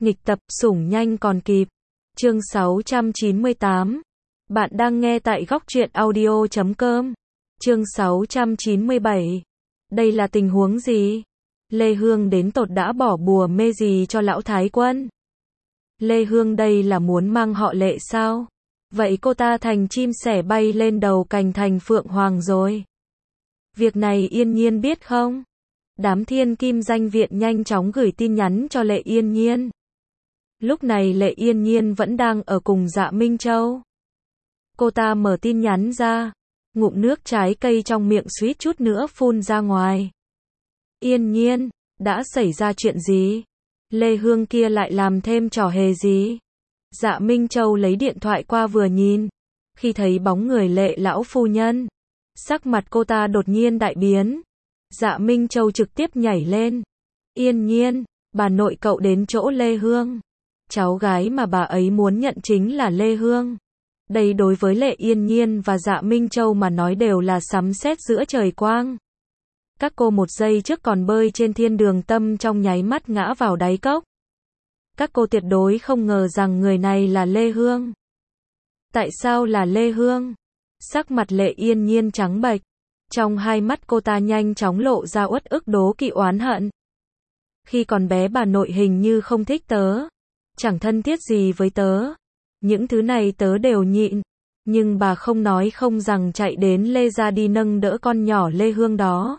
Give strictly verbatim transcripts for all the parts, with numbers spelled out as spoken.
Nghịch tập, sủng nhanh còn kịp. Chương sáu trăm chín mươi tám. Bạn đang nghe tại góc truyện audio chấm com. Chương sáu trăm chín mươi bảy. Đây là tình huống gì? Lê Hương đến tột đã bỏ bùa mê gì cho lão thái quân? Lê Hương đây là muốn mang họ Lệ sao? Vậy cô ta thành chim sẻ bay lên đầu cành thành phượng hoàng rồi. Việc này Yên Nhiên biết không? Đám thiên kim danh viện nhanh chóng gửi tin nhắn cho Lệ Yên Nhiên. Lúc này Lệ Yên Nhiên vẫn đang ở cùng Dạ Minh Châu. Cô ta mở tin nhắn ra, ngụm nước trái cây trong miệng suýt chút nữa phun ra ngoài. Yên Nhiên, đã xảy ra chuyện gì? Lê Hương kia lại làm thêm trò hề gì? Dạ Minh Châu lấy điện thoại qua vừa nhìn, khi thấy bóng người Lệ lão phu nhân, sắc mặt cô ta đột nhiên đại biến. Dạ Minh Châu trực tiếp nhảy lên. Yên Nhiên, bà nội cậu đến chỗ Lê Hương. Cháu gái mà bà ấy muốn nhận chính là Lê Hương. Đây đối với Lệ Yên Nhiên và Dạ Minh Châu mà nói đều là sấm sét giữa trời quang. Các cô một giây trước còn bơi trên thiên đường tâm trong nháy mắt ngã vào đáy cốc. Các cô tuyệt đối không ngờ rằng người này là Lê Hương. Tại sao là Lê Hương? Sắc mặt Lệ Yên Nhiên trắng bệch. Trong hai mắt cô ta nhanh chóng lộ ra uất ức đố kỵ oán hận. Khi còn bé bà nội hình như không thích tớ. Chẳng thân thiết gì với tớ. Những thứ này tớ đều nhịn. Nhưng bà không nói không rằng chạy đến Lê gia đi nâng đỡ con nhỏ Lê Hương đó.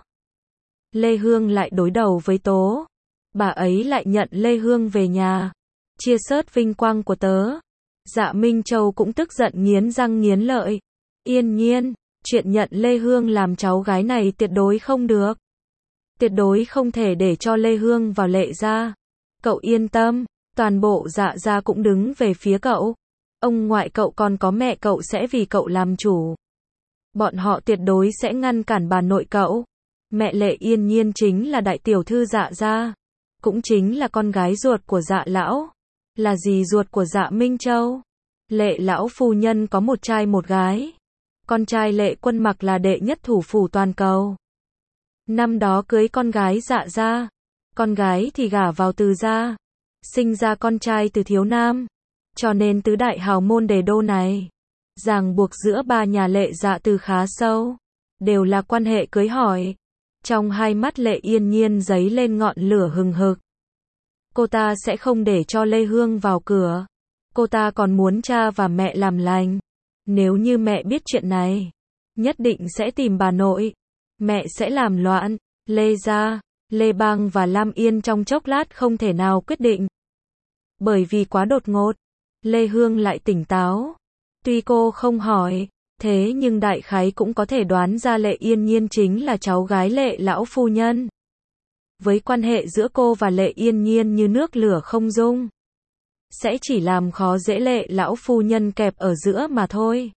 Lê Hương lại đối đầu với tố. Bà ấy lại nhận Lê Hương về nhà. Chia sớt vinh quang của tớ. Dạ Minh Châu cũng tức giận nghiến răng nghiến lợi. Yên Nhiên, chuyện nhận Lê Hương làm cháu gái này tuyệt đối không được. Tuyệt đối không thể để cho Lê Hương vào Lệ gia. Cậu yên tâm, toàn bộ Dạ gia cũng đứng về phía cậu. Ông ngoại cậu còn có mẹ cậu sẽ vì cậu làm chủ. Bọn họ tuyệt đối sẽ ngăn cản bà nội cậu. Mẹ Lệ Yên Nhiên chính là đại tiểu thư Dạ gia, cũng chính là con gái ruột của Dạ lão, là dì ruột của Dạ Minh Châu. Lệ lão phu nhân có một trai một gái. Con trai Lệ Quân Mặc là đệ nhất thủ phủ toàn cầu. Năm đó cưới con gái Dạ gia, con gái thì gả vào Từ gia, sinh ra con trai Từ thiếu nam. Cho nên tứ đại hào môn đề đô này, ràng buộc giữa ba nhà Lệ Dạ Từ khá sâu, đều là quan hệ cưới hỏi. Trong hai mắt Lệ Yên Nhiên giấy lên ngọn lửa hừng hực. Cô ta sẽ không để cho Lê Hương vào cửa. Cô ta còn muốn cha và mẹ làm lành. Nếu như mẹ biết chuyện này, nhất định sẽ tìm bà nội. Mẹ sẽ làm loạn. Lê gia, Lê Bang và Lam Yên trong chốc lát không thể nào quyết định. Bởi vì quá đột ngột, Lê Hương lại tỉnh táo. Tuy cô không hỏi, thế nhưng đại khái cũng có thể đoán ra Lệ Yên Nhiên chính là cháu gái Lệ lão phu nhân. Với quan hệ giữa cô và Lệ Yên Nhiên như nước lửa không dung, sẽ chỉ làm khó dễ Lệ lão phu nhân kẹp ở giữa mà thôi.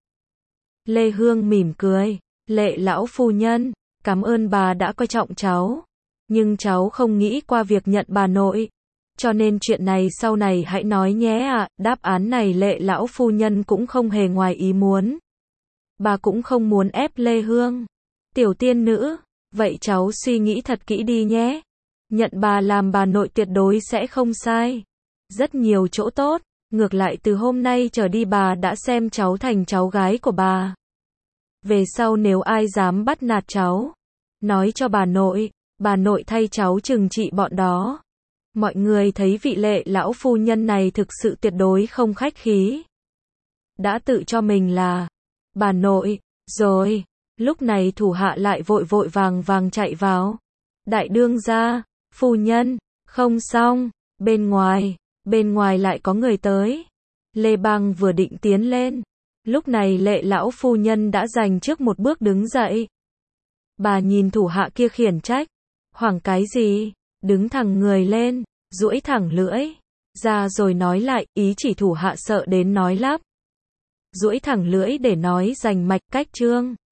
Lê Hương mỉm cười. Lệ lão phu nhân, cảm ơn bà đã coi trọng cháu. Nhưng cháu không nghĩ qua việc nhận bà nội. Cho nên chuyện này sau này hãy nói nhé ạ. À. Đáp án này Lệ lão phu nhân cũng không hề ngoài ý muốn. Bà cũng không muốn ép Lê Hương. Tiểu tiên nữ, vậy cháu suy nghĩ thật kỹ đi nhé. Nhận bà làm bà nội tuyệt đối sẽ không sai. Rất nhiều chỗ tốt, ngược lại từ hôm nay trở đi bà đã xem cháu thành cháu gái của bà. Về sau nếu ai dám bắt nạt cháu, nói cho bà nội, bà nội thay cháu trừng trị bọn đó. Mọi người thấy vị Lệ lão phu nhân này thực sự tuyệt đối không khách khí. Đã tự cho mình là bà nội, rồi, lúc này thủ hạ lại vội vội vàng vàng chạy vào. Đại đương gia, phu nhân, không xong, bên ngoài, bên ngoài lại có người tới. Lê Bang vừa định tiến lên. Lúc này Lệ lão phu nhân đã giành trước một bước đứng dậy. Bà nhìn thủ hạ kia khiển trách. Hoảng cái gì? Đứng thẳng người lên, duỗi thẳng lưỡi ra rồi nói lại, ý chỉ thủ hạ sợ đến nói lắp. Duỗi thẳng lưỡi để nói rành mạch cách chương.